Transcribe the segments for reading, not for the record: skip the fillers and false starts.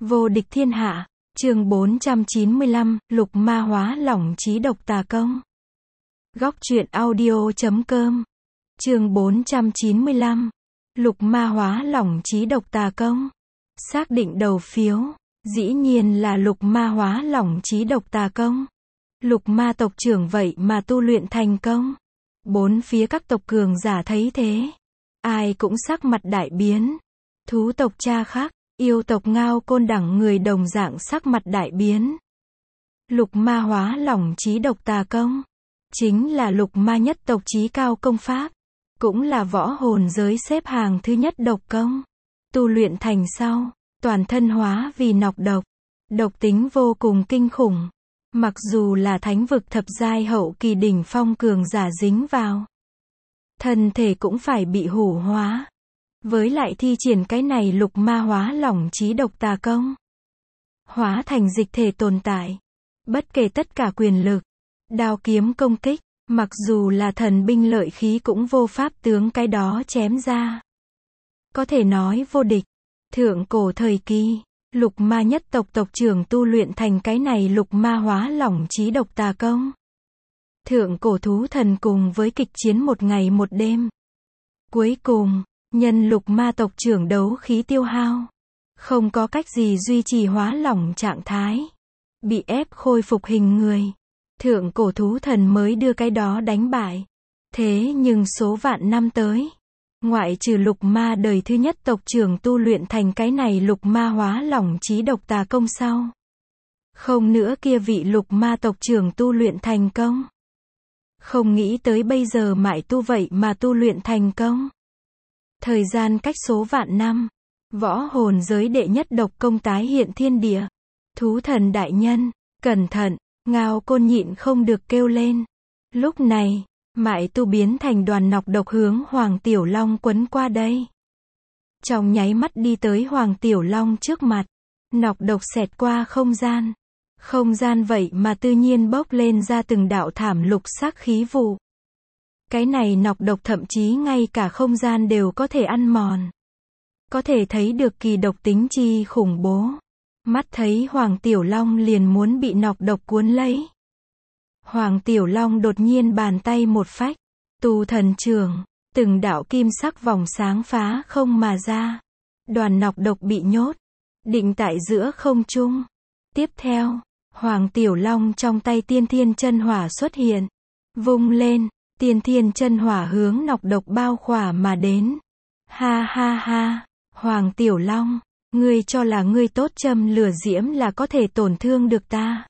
Vô địch thiên hạ, chương 495, lục ma hóa lỏng trí độc tà công. Góc truyện audio.com. Chương 495, lục ma hóa lỏng trí độc tà công. Xác định đầu phiếu, dĩ nhiên là lục ma hóa lỏng trí độc tà công. Lục ma tộc trưởng vậy mà tu luyện thành công. Bốn phía các tộc cường giả thấy thế, ai cũng sắc mặt đại biến. Thú tộc Cha Khắc, yêu tộc Ngao Côn đẳng người đồng dạng sắc mặt đại biến. Lục ma hóa lỏng trí độc tà công, chính là lục ma nhất tộc chí cao công pháp, cũng là võ hồn giới xếp hàng thứ nhất độc công. Tu luyện thành sau, toàn thân hóa vì nọc độc, độc tính vô cùng kinh khủng. Mặc dù là thánh vực thập giai hậu kỳ đỉnh phong cường giả dính vào, thân thể cũng phải bị hủ hóa. Với lại thi triển cái này lục ma hóa lỏng trí độc tà công, hóa thành dịch thể tồn tại. Bất kể tất cả quyền lực, đao kiếm công kích, mặc dù là thần binh lợi khí cũng vô pháp tướng cái đó chém ra. Có thể nói vô địch. Thượng cổ thời kỳ, lục ma nhất tộc tộc trưởng tu luyện thành cái này lục ma hóa lỏng trí độc tà công. Thượng cổ thú thần cùng với kịch chiến một ngày một đêm. Cuối cùng, nhân lục ma tộc trưởng đấu khí tiêu hao, không có cách gì duy trì hóa lỏng trạng thái, bị ép khôi phục hình người. Thượng cổ thú thần mới đưa cái đó đánh bại. Thế nhưng số vạn năm tới, ngoại trừ lục ma đời thứ nhất tộc trưởng tu luyện thành cái này lục ma hóa lỏng trí độc tà công sau, không nữa kia vị lục ma tộc trưởng tu luyện thành công. Không nghĩ tới bây giờ mại tu vậy mà tu luyện thành công. Thời gian cách số vạn năm, võ hồn giới đệ nhất độc công tái hiện thiên địa. Thú thần đại nhân, cẩn thận, Ngao Côn nhịn không được kêu lên. Lúc này, mại tu biến thành đoàn nọc độc hướng Hoàng Tiểu Long quấn qua đây. Trong nháy mắt đi tới Hoàng Tiểu Long trước mặt, nọc độc xẹt qua không gian. Không gian vậy mà tự nhiên bốc lên ra từng đạo thảm lục sắc khí vụ. Cái này nọc độc thậm chí ngay cả không gian đều có thể ăn mòn. Có thể thấy được kỳ độc tính chi khủng bố. Mắt thấy Hoàng Tiểu Long liền muốn bị nọc độc cuốn lấy. Hoàng Tiểu Long đột nhiên bàn tay một phách, tu thần trường, từng đạo kim sắc vòng sáng phá không mà ra. Đoàn nọc độc bị nhốt, định tại giữa không trung. Tiếp theo, Hoàng Tiểu Long trong tay tiên thiên chân hỏa xuất hiện, vung lên, tiên thiên chân hỏa hướng nọc độc bao khỏa mà đến. Ha ha ha, Hoàng Tiểu Long, ngươi cho là ngươi tốt châm lửa diễm là có thể tổn thương được ta.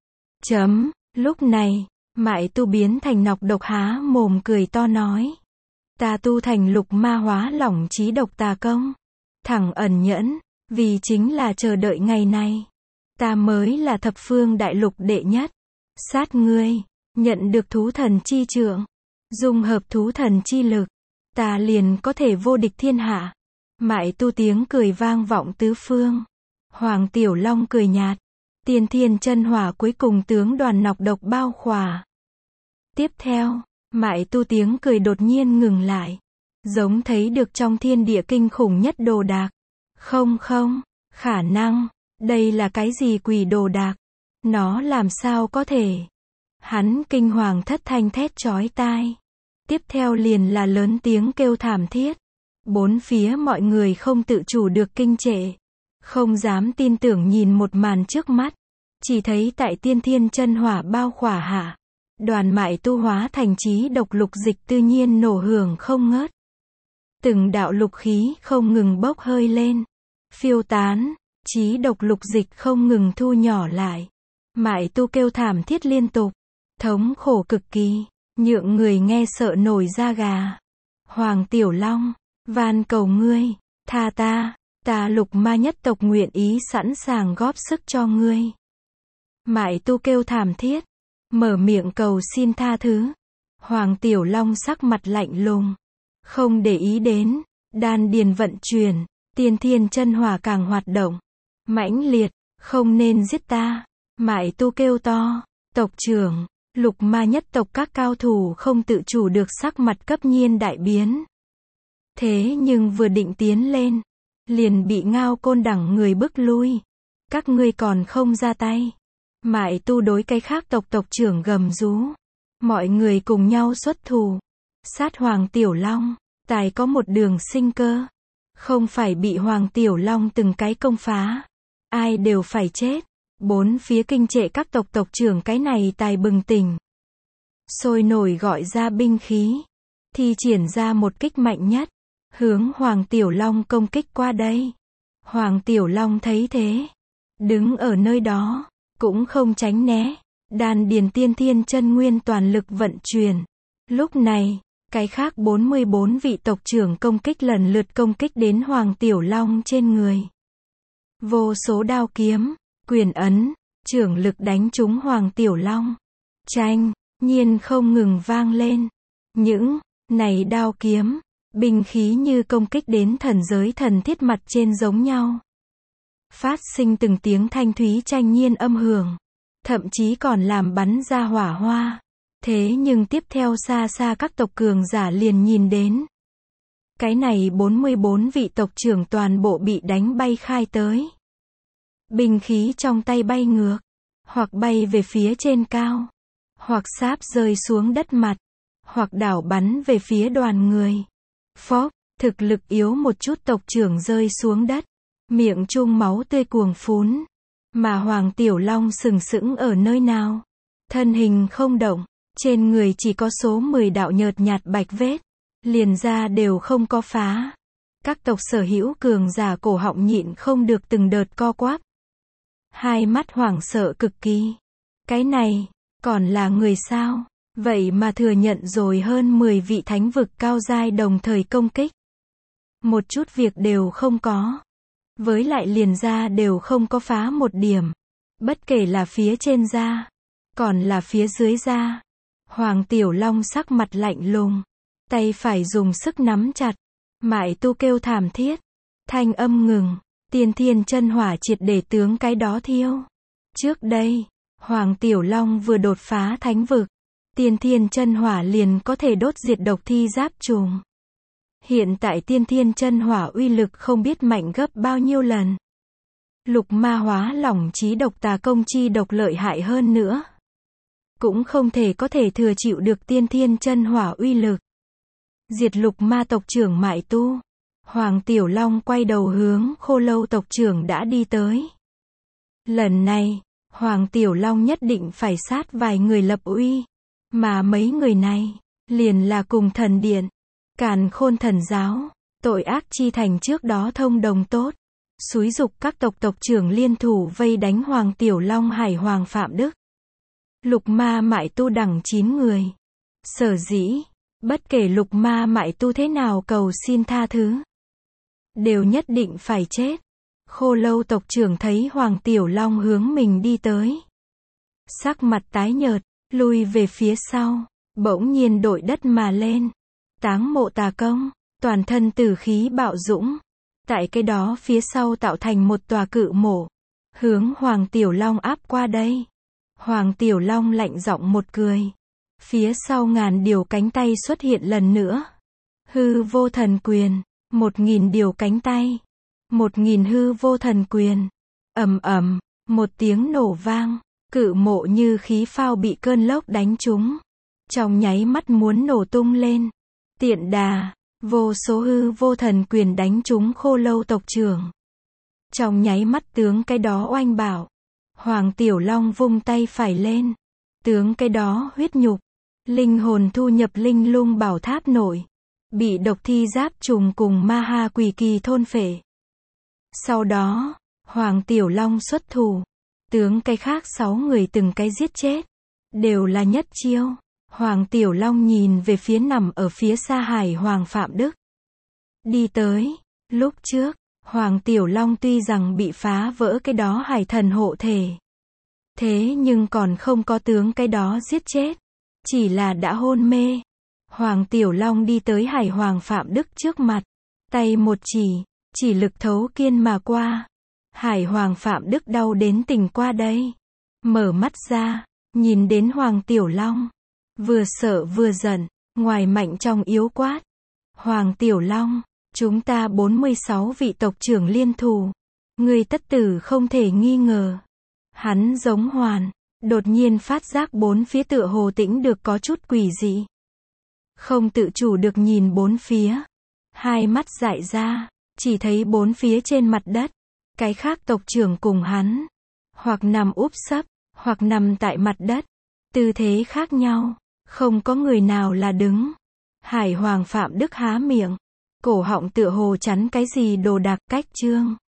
Chấm, lúc này, mại tu biến thành nọc độc há mồm cười to nói. Ta tu thành lục ma hóa lỏng trí độc tà công. Thẳng ẩn nhẫn, vì chính là chờ đợi ngày này. Ta mới là thập phương đại lục đệ nhất. Sát ngươi, nhận được thú thần chi trượng, dung hợp thú thần chi lực, ta liền có thể vô địch thiên hạ. Mại tu tiếng cười vang vọng tứ phương. Hoàng Tiểu Long cười nhạt. Tiên thiên chân hỏa cuối cùng tướng đoàn nọc độc bao khỏa. Tiếp theo, mại tu tiếng cười đột nhiên ngừng lại. Giống thấy được trong thiên địa kinh khủng nhất đồ đạc. Không, khả năng, đây là cái gì quỷ đồ đạc? Nó làm sao có thể? Hắn kinh hoàng thất thanh thét chói tai. Tiếp theo liền là lớn tiếng kêu thảm thiết. Bốn phía mọi người không tự chủ được kinh trệ. Không dám tin tưởng nhìn một màn trước mắt. Chỉ thấy tại tiên thiên chân hỏa bao khỏa hạ, đoàn mại tu hóa thành chí độc lục dịch tự nhiên nổ hưởng không ngớt. Từng đạo lục khí không ngừng bốc hơi lên, phiêu tán, chí độc lục dịch không ngừng thu nhỏ lại. Mại tu kêu thảm thiết liên tục, thống khổ cực kỳ, nhượng người nghe sợ nổi da gà. Hoàng Tiểu Long, van cầu ngươi, tha ta lục ma nhất tộc nguyện ý sẵn sàng góp sức cho ngươi. Mại tu kêu thảm thiết, mở miệng cầu xin tha thứ. Hoàng Tiểu Long sắc mặt lạnh lùng, không để ý đến, đan điền vận chuyển, tiên thiên chân hỏa càng hoạt động, mãnh liệt, không nên giết ta. Mại tu kêu to, tộc trưởng, lục ma nhất tộc các cao thủ không tự chủ được sắc mặt cấp nhiên đại biến. Thế nhưng vừa định tiến lên, liền bị Ngao Côn đẳng người bức lui. Các ngươi còn không ra tay. Mại Tu đối cái khác tộc trưởng gầm rú. Mọi người cùng nhau xuất thủ. Sát Hoàng Tiểu Long. Tài có một đường sinh cơ. Không phải bị Hoàng Tiểu Long từng cái công phá. Ai đều phải chết. Bốn phía kinh trệ các tộc trưởng cái này tài bừng tỉnh. Sôi nổi gọi ra binh khí. Thi triển ra một kích mạnh nhất. Hướng Hoàng Tiểu Long công kích qua đây. Hoàng Tiểu Long thấy thế. Đứng ở nơi đó. Cũng không tránh né. Đan điền tiên thiên chân nguyên toàn lực vận chuyển. Lúc này, cái khác 44 vị tộc trưởng công kích lần lượt công kích đến Hoàng Tiểu Long trên người. Vô số đao kiếm, quyền ấn, trưởng lực đánh trúng Hoàng Tiểu Long. Tranh, nhiên không ngừng vang lên. Những này đao kiếm, binh khí như công kích đến thần giới thần thiết mặt trên giống nhau. Phát sinh từng tiếng thanh thúy tranh nhiên âm hưởng. Thậm chí còn làm bắn ra hỏa hoa. Thế nhưng tiếp theo xa xa các tộc cường giả liền nhìn đến. Cái này 44 vị tộc trưởng toàn bộ bị đánh bay khai tới. Binh khí trong tay bay ngược. Hoặc bay về phía trên cao. Hoặc sáp rơi xuống đất mặt. Hoặc đảo bắn về phía đoàn người. Phốc, thực lực yếu một chút tộc trưởng rơi xuống đất. Miệng chung máu tươi cuồng phún. Mà Hoàng Tiểu Long sừng sững ở nơi nào? Thân hình không động. Trên người chỉ có số 10 đạo nhợt nhạt bạch vết. Liền da đều không có phá. Các tộc sở hữu cường giả cổ họng nhịn không được từng đợt co quắp. Hai mắt hoảng sợ cực kỳ. Cái này, còn là người sao? Vậy mà thừa nhận rồi hơn 10 vị thánh vực cao giai đồng thời công kích. Một chút việc đều không có. Với lại liền da đều không có phá một điểm. Bất kể là phía trên da, còn là phía dưới da. Hoàng Tiểu Long sắc mặt lạnh lùng. Tay phải dùng sức nắm chặt. Mại Tu kêu thảm thiết. Thanh âm ngừng. Tiên thiên chân hỏa triệt để tướng cái đó thiêu. Trước đây, Hoàng Tiểu Long vừa đột phá thánh vực. Tiên thiên chân hỏa liền có thể đốt diệt độc thi giáp trùng. Hiện tại tiên thiên chân hỏa uy lực không biết mạnh gấp bao nhiêu lần. Lục ma hóa lỏng chí độc tà công chi độc lợi hại hơn nữa. Cũng không thể có thể thừa chịu được tiên thiên chân hỏa uy lực. Diệt lục ma tộc trưởng Mại Tu. Hoàng Tiểu Long quay đầu hướng Khô Lâu tộc trưởng đã đi tới. Lần này, Hoàng Tiểu Long nhất định phải sát vài người lập uy. Mà mấy người này, liền là cùng thần điện. Càn Khôn thần giáo, tội ác chi thành trước đó thông đồng tốt. Xúi dục các tộc trưởng liên thủ vây đánh Hoàng Tiểu Long Hải Hoàng Phạm Đức. Lục ma Mại Tu đẳng 9 người. Sở dĩ, bất kể lục ma Mại Tu thế nào cầu xin tha thứ. Đều nhất định phải chết. Khô Lâu tộc trưởng thấy Hoàng Tiểu Long hướng mình đi tới. Sắc mặt tái nhợt, lui về phía sau, bỗng nhiên đội đất mà lên. Táng mộ tà công, toàn thân tử khí bạo dũng. Tại cái đó phía sau tạo thành một tòa cự mộ. Hướng Hoàng Tiểu Long áp qua đây. Hoàng Tiểu Long lạnh giọng một cười. Phía sau ngàn điều cánh tay xuất hiện lần nữa. Hư vô thần quyền. 1000 điều cánh tay. 1000 hư vô thần quyền. Ầm ầm, một tiếng nổ vang. Cự mộ như khí phao bị cơn lốc đánh trúng. Trong nháy mắt muốn nổ tung lên. Tiện đà, vô số hư vô thần quyền đánh trúng Khô Lâu tộc trưởng. Trong nháy mắt tướng cái đó oanh bảo. Hoàng Tiểu Long vung tay phải lên. Tướng cái đó huyết nhục. Linh hồn thu nhập linh lung bảo tháp nội. Bị độc thi giáp trùng cùng ma ha quỷ kỳ thôn phệ. Sau đó, Hoàng Tiểu Long xuất thủ. Tướng cái khác 6 người từng cái giết chết. Đều là nhất chiêu. Hoàng Tiểu Long nhìn về phía nằm ở phía xa Hải Hoàng Phạm Đức. Đi tới. Lúc trước, Hoàng Tiểu Long tuy rằng bị phá vỡ cái đó hải thần hộ thể. Thế nhưng còn không có tướng cái đó giết chết. Chỉ là đã hôn mê. Hoàng Tiểu Long đi tới Hải Hoàng Phạm Đức trước mặt. Tay một chỉ lực thấu kiên mà qua. Hải Hoàng Phạm Đức đau đến tỉnh qua đây. Mở mắt ra, nhìn đến Hoàng Tiểu Long. Vừa sợ vừa giận, ngoài mạnh trong yếu quát. Hoàng Tiểu Long, chúng ta 46 vị tộc trưởng liên thủ. Người tất tử không thể nghi ngờ. Hắn giống hoàn. Đột nhiên phát giác bốn phía tựa hồ tĩnh được có chút quỷ dị. Không tự chủ được nhìn bốn phía. Hai mắt dại ra. Chỉ thấy bốn phía trên mặt đất. Cái khác tộc trưởng cùng hắn. Hoặc nằm úp sấp. Hoặc nằm tại mặt đất. Tư thế khác nhau. Không có người nào là đứng. Hải Hoàng Phạm Đức há miệng. Cổ họng tựa hồ chắn cái gì đồ đạc cách trương.